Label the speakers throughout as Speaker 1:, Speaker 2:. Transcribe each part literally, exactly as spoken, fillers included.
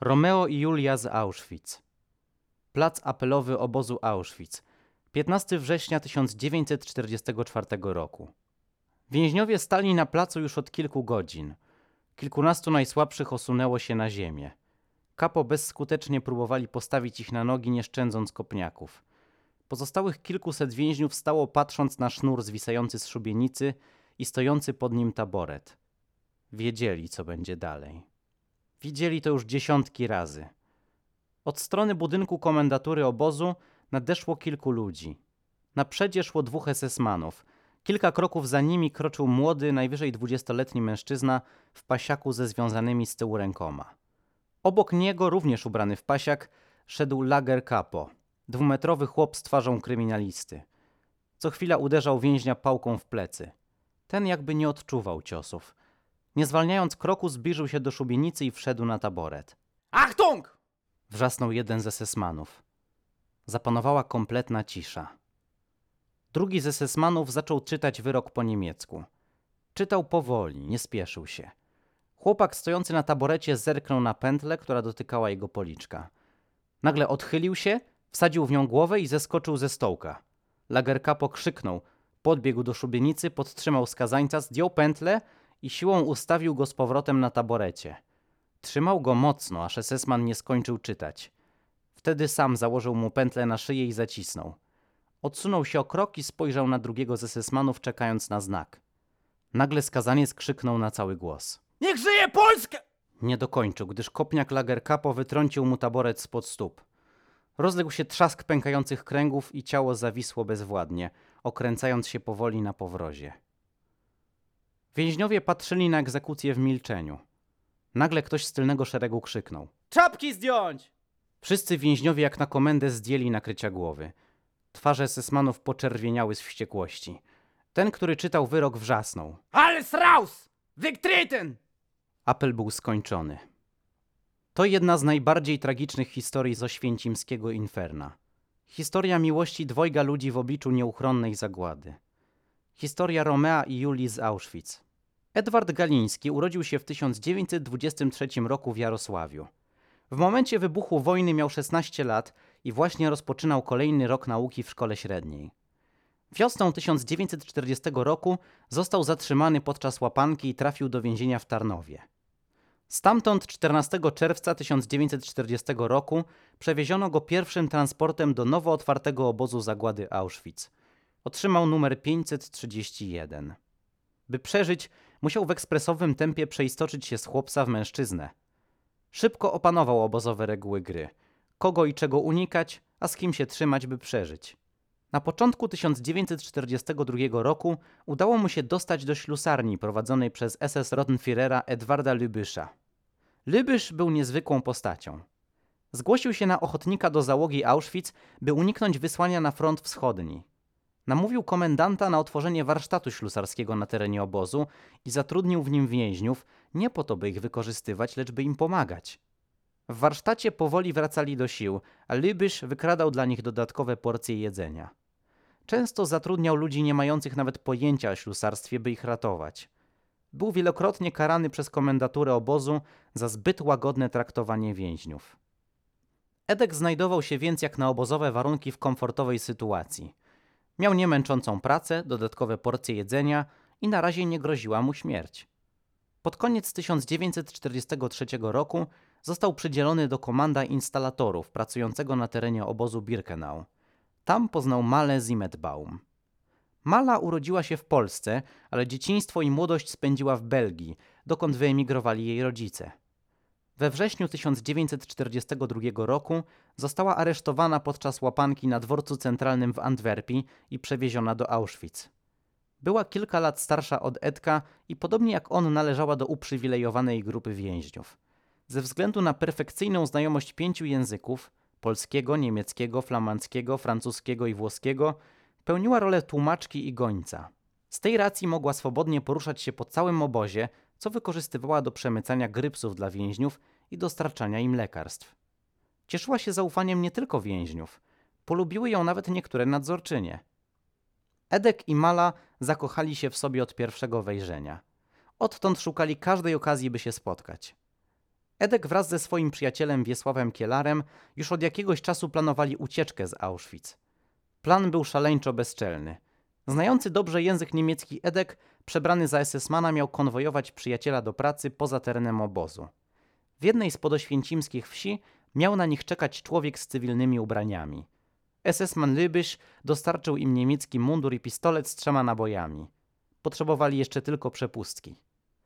Speaker 1: Romeo i Julia z Auschwitz. Plac apelowy obozu Auschwitz. piętnastego września tysiąc dziewięćset czterdziestego czwartego roku. Więźniowie stali na placu już od kilku godzin. Kilkunastu najsłabszych osunęło się na ziemię. Kapo bezskutecznie próbowali postawić ich na nogi, nie szczędząc kopniaków. Pozostałych kilkuset więźniów stało, patrząc na sznur zwisający z szubienicy i stojący pod nim taboret. Wiedzieli, co będzie dalej. Widzieli to już dziesiątki razy. Od strony budynku komendatury obozu nadeszło kilku ludzi. Na przedzie szło dwóch esesmanów. Kilka kroków za nimi kroczył młody, najwyżej dwudziestoletni mężczyzna w pasiaku ze związanymi z tyłu rękoma. Obok niego, również ubrany w pasiak, szedł Lager Kapo, dwumetrowy chłop z twarzą kryminalisty. Co chwila uderzał więźnia pałką w plecy. Ten jakby nie odczuwał ciosów. Nie zwalniając kroku, zbliżył się do szubienicy i wszedł na taboret.
Speaker 2: Achtung!
Speaker 1: Wrzasnął jeden z esesmanów. Zapanowała kompletna cisza. Drugi z esesmanów zaczął czytać wyrok po niemiecku. Czytał powoli, nie spieszył się. Chłopak stojący na taborecie zerknął na pętlę, która dotykała jego policzka. Nagle odchylił się, wsadził w nią głowę i zeskoczył ze stołka. Lager Kapo krzyknął, podbiegł do szubienicy, podtrzymał skazańca, zdjął pętlę i siłą ustawił go z powrotem na taborecie. Trzymał go mocno, aż esesman nie skończył czytać. Wtedy sam założył mu pętlę na szyję i zacisnął. Odsunął się o krok i spojrzał na drugiego z esesmanów, czekając na znak. Nagle skazaniec krzyknął na cały głos.
Speaker 2: Niech żyje Polska!
Speaker 1: Nie dokończył, gdyż kopniak Lager Kapo wytrącił mu taboret spod stóp. Rozległ się trzask pękających kręgów i ciało zawisło bezwładnie, okręcając się powoli na powrozie. Więźniowie patrzyli na egzekucję w milczeniu. Nagle ktoś z tylnego szeregu krzyknął.
Speaker 2: Czapki zdjąć!
Speaker 1: Wszyscy więźniowie jak na komendę zdjęli nakrycia głowy. Twarze esesmanów poczerwieniały z wściekłości. Ten, który czytał wyrok, wrzasnął.
Speaker 2: Alles raus! Wegtreten!
Speaker 1: Apel był skończony. To jedna z najbardziej tragicznych historii z oświęcimskiego inferna. Historia miłości dwojga ludzi w obliczu nieuchronnej zagłady. Historia Romea i Julii z Auschwitz. Edward Galiński urodził się w tysiąc dziewięćset dwudziestym trzecim roku w Jarosławiu. W momencie wybuchu wojny miał szesnaście lat i właśnie rozpoczynał kolejny rok nauki w szkole średniej. Wiosną tysiąc dziewięćset czterdziestego roku został zatrzymany podczas łapanki i trafił do więzienia w Tarnowie. Stamtąd czternastego czerwca tysiąc dziewięćset czterdziestego roku przewieziono go pierwszym transportem do nowo otwartego obozu zagłady Auschwitz. Otrzymał numer pięćset trzydzieści jeden. By przeżyć, musiał w ekspresowym tempie przeistoczyć się z chłopca w mężczyznę. Szybko opanował obozowe reguły gry. Kogo i czego unikać, a z kim się trzymać, by przeżyć. Na początku tysiąc dziewięćset czterdziestego drugiego roku udało mu się dostać do ślusarni prowadzonej przez S S-Rottenführera Edwarda Lübischa. Lübisch był niezwykłą postacią. Zgłosił się na ochotnika do załogi Auschwitz, by uniknąć wysłania na front wschodni. Namówił komendanta na otworzenie warsztatu ślusarskiego na terenie obozu i zatrudnił w nim więźniów, nie po to, by ich wykorzystywać, lecz by im pomagać. W warsztacie powoli wracali do sił, a Lübich wykradał dla nich dodatkowe porcje jedzenia. Często zatrudniał ludzi nie mających nawet pojęcia o ślusarstwie, by ich ratować. Był wielokrotnie karany przez komendaturę obozu za zbyt łagodne traktowanie więźniów. Edek znajdował się więc jak na obozowe warunki w komfortowej sytuacji. Miał niemęczącą pracę, dodatkowe porcje jedzenia i na razie nie groziła mu śmierć. Pod koniec tysiąc dziewięćset czterdziestego trzeciego roku został przydzielony do komanda instalatorów pracującego na terenie obozu Birkenau. Tam poznał Malę Zimmetbaum. Mala urodziła się w Polsce, ale dzieciństwo i młodość spędziła w Belgii, dokąd wyemigrowali jej rodzice. We wrześniu tysiąc dziewięćset czterdziestego drugiego roku została aresztowana podczas łapanki na dworcu centralnym w Antwerpii i przewieziona do Auschwitz. Była kilka lat starsza od Edka i podobnie jak on należała do uprzywilejowanej grupy więźniów. Ze względu na perfekcyjną znajomość pięciu języków – polskiego, niemieckiego, flamandzkiego, francuskiego i włoskiego – pełniła rolę tłumaczki i gońca. Z tej racji mogła swobodnie poruszać się po całym obozie, co wykorzystywała do przemycania grypsów dla więźniów i dostarczania im lekarstw. Cieszyła się zaufaniem nie tylko więźniów. Polubiły ją nawet niektóre nadzorczynie. Edek i Mala zakochali się w sobie od pierwszego wejrzenia. Odtąd szukali każdej okazji, by się spotkać. Edek wraz ze swoim przyjacielem Wiesławem Kielarem już od jakiegoś czasu planowali ucieczkę z Auschwitz. Plan był szaleńczo bezczelny. Znający dobrze język niemiecki Edek, przebrany za esesmana, miał konwojować przyjaciela do pracy poza terenem obozu. W jednej z podoświęcimskich wsi miał na nich czekać człowiek z cywilnymi ubraniami. Esesman Lübisch dostarczył im niemiecki mundur i pistolet z trzema nabojami. Potrzebowali jeszcze tylko przepustki.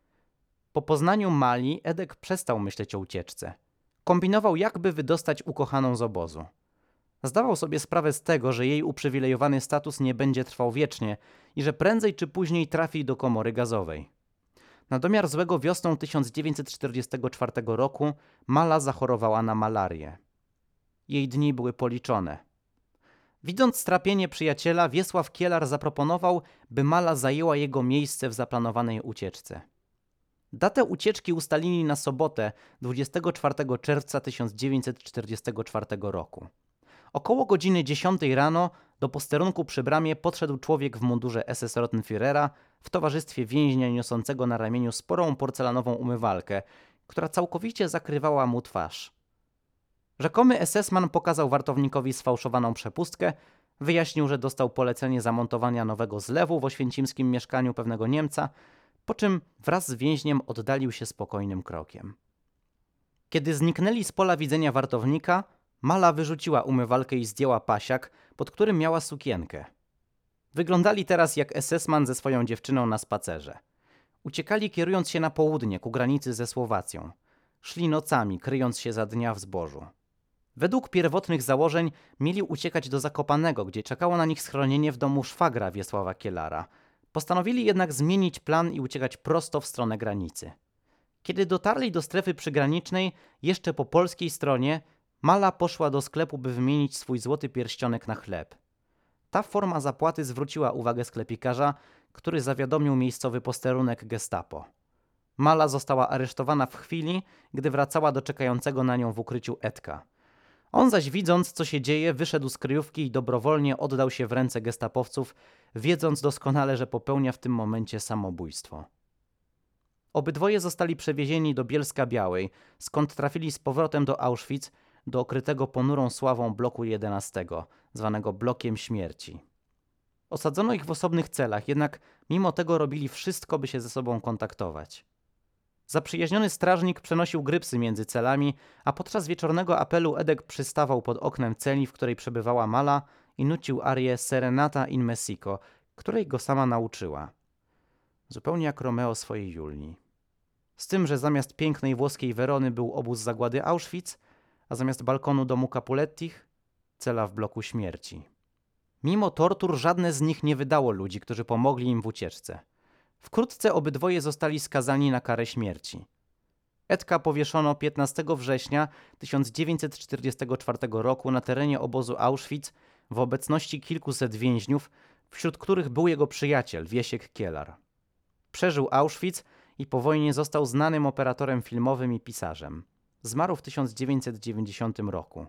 Speaker 1: Po poznaniu Mali Edek przestał myśleć o ucieczce. Kombinował, jakby wydostać ukochaną z obozu. Zdawał sobie sprawę z tego, że jej uprzywilejowany status nie będzie trwał wiecznie i że prędzej czy później trafi do komory gazowej. Na domiar złego wiosną tysiąc dziewięćset czterdziestego czwartego roku Mala zachorowała na malarię. Jej dni były policzone. Widząc strapienie przyjaciela, Wiesław Kielar zaproponował, by Mala zajęła jego miejsce w zaplanowanej ucieczce. Datę ucieczki ustalili na sobotę, dwudziestego czwartego czerwca tysiąc dziewięćset czterdziestego czwartego roku. Około godziny dziesiątej rano do posterunku przy bramie podszedł człowiek w mundurze S S Rottenführera w towarzystwie więźnia niosącego na ramieniu sporą porcelanową umywalkę, która całkowicie zakrywała mu twarz. Rzekomy esesman pokazał wartownikowi sfałszowaną przepustkę, wyjaśnił, że dostał polecenie zamontowania nowego zlewu w oświęcimskim mieszkaniu pewnego Niemca, po czym wraz z więźniem oddalił się spokojnym krokiem. Kiedy zniknęli z pola widzenia wartownika, Mala wyrzuciła umywalkę i zdjęła pasiak, pod którym miała sukienkę. Wyglądali teraz jak esesman ze swoją dziewczyną na spacerze. Uciekali kierując się na południe, ku granicy ze Słowacją. Szli nocami, kryjąc się za dnia w zbożu. Według pierwotnych założeń mieli uciekać do Zakopanego, gdzie czekało na nich schronienie w domu szwagra Wiesława Kielara. Postanowili jednak zmienić plan i uciekać prosto w stronę granicy. Kiedy dotarli do strefy przygranicznej, jeszcze po polskiej stronie, Mala poszła do sklepu, by wymienić swój złoty pierścionek na chleb. Ta forma zapłaty zwróciła uwagę sklepikarza, który zawiadomił miejscowy posterunek Gestapo. Mala została aresztowana w chwili, gdy wracała do czekającego na nią w ukryciu Edka. On zaś, widząc, co się dzieje, wyszedł z kryjówki i dobrowolnie oddał się w ręce gestapowców, wiedząc doskonale, że popełnia w tym momencie samobójstwo. Obydwoje zostali przewiezieni do Bielska-Białej, skąd trafili z powrotem do Auschwitz, do okrytego ponurą sławą bloku jedenastego, zwanego blokiem śmierci. Osadzono ich w osobnych celach, jednak mimo tego robili wszystko, by się ze sobą kontaktować. Zaprzyjaźniony strażnik przenosił grypsy między celami, a podczas wieczornego apelu Edek przystawał pod oknem celi, w której przebywała Mala, i nucił arię Serenata in Messico, której go sama nauczyła. Zupełnie jak Romeo swojej Julii. Z tym, że zamiast pięknej włoskiej Werony był obóz zagłady Auschwitz, a zamiast balkonu domu Capulettich cela w bloku śmierci. Mimo tortur żadne z nich nie wydało ludzi, którzy pomogli im w ucieczce. Wkrótce obydwoje zostali skazani na karę śmierci. Edka powieszono piętnastego września tysiąc dziewięćset czterdziestego czwartego roku na terenie obozu Auschwitz w obecności kilkuset więźniów, wśród których był jego przyjaciel Wiesiek Kielar. Przeżył Auschwitz i po wojnie został znanym operatorem filmowym i pisarzem. Zmarł w tysiąc dziewięćset dziewięćdziesiątym roku.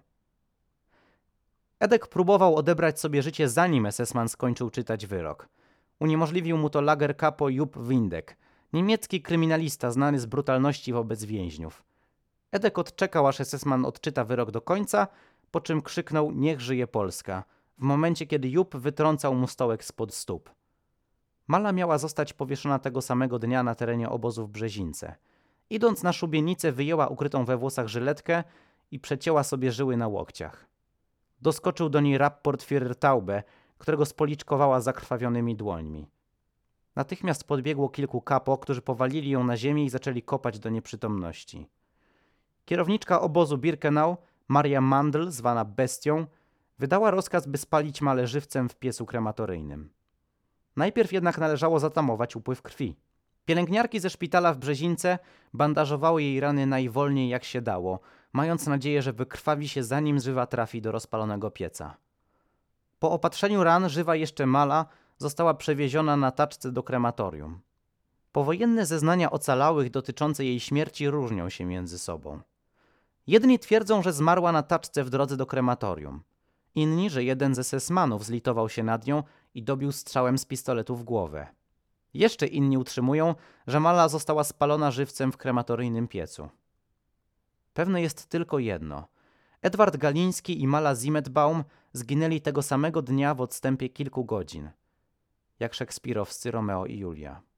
Speaker 1: Edek próbował odebrać sobie życie, zanim esesman skończył czytać wyrok. Uniemożliwił mu to Lagerkapo Jupp Windek, niemiecki kryminalista znany z brutalności wobec więźniów. Edek odczekał, aż esesman odczyta wyrok do końca, po czym krzyknął: „Niech żyje Polska”, w momencie kiedy Jupp wytrącał mu stołek spod stóp. Mala miała zostać powieszona tego samego dnia na terenie obozu w Brzezince. Idąc na szubienicę, wyjęła ukrytą we włosach żyletkę i przecięła sobie żyły na łokciach. Doskoczył do niej raport Führer Taube, którego spoliczkowała zakrwawionymi dłońmi. Natychmiast podbiegło kilku kapo, którzy powalili ją na ziemię i zaczęli kopać do nieprzytomności. Kierowniczka obozu Birkenau, Maria Mandl, zwana Bestią, wydała rozkaz, by spalić Malę żywcem w piecu krematoryjnym. Najpierw jednak należało zatamować upływ krwi. Pielęgniarki ze szpitala w Brzezince bandażowały jej rany najwolniej jak się dało, mając nadzieję, że wykrwawi się, zanim żywa trafi do rozpalonego pieca. Po opatrzeniu ran żywa jeszcze Mala została przewieziona na taczce do krematorium. Powojenne zeznania ocalałych dotyczące jej śmierci różnią się między sobą. Jedni twierdzą, że zmarła na taczce w drodze do krematorium. Inni, że jeden z esesmanów zlitował się nad nią i dobił strzałem z pistoletu w głowę. Jeszcze inni utrzymują, że Mala została spalona żywcem w krematoryjnym piecu. Pewne jest tylko jedno. Edward Galiński i Mala Zimetbaum zginęli tego samego dnia w odstępie kilku godzin, jak szekspirowscy Romeo i Julia.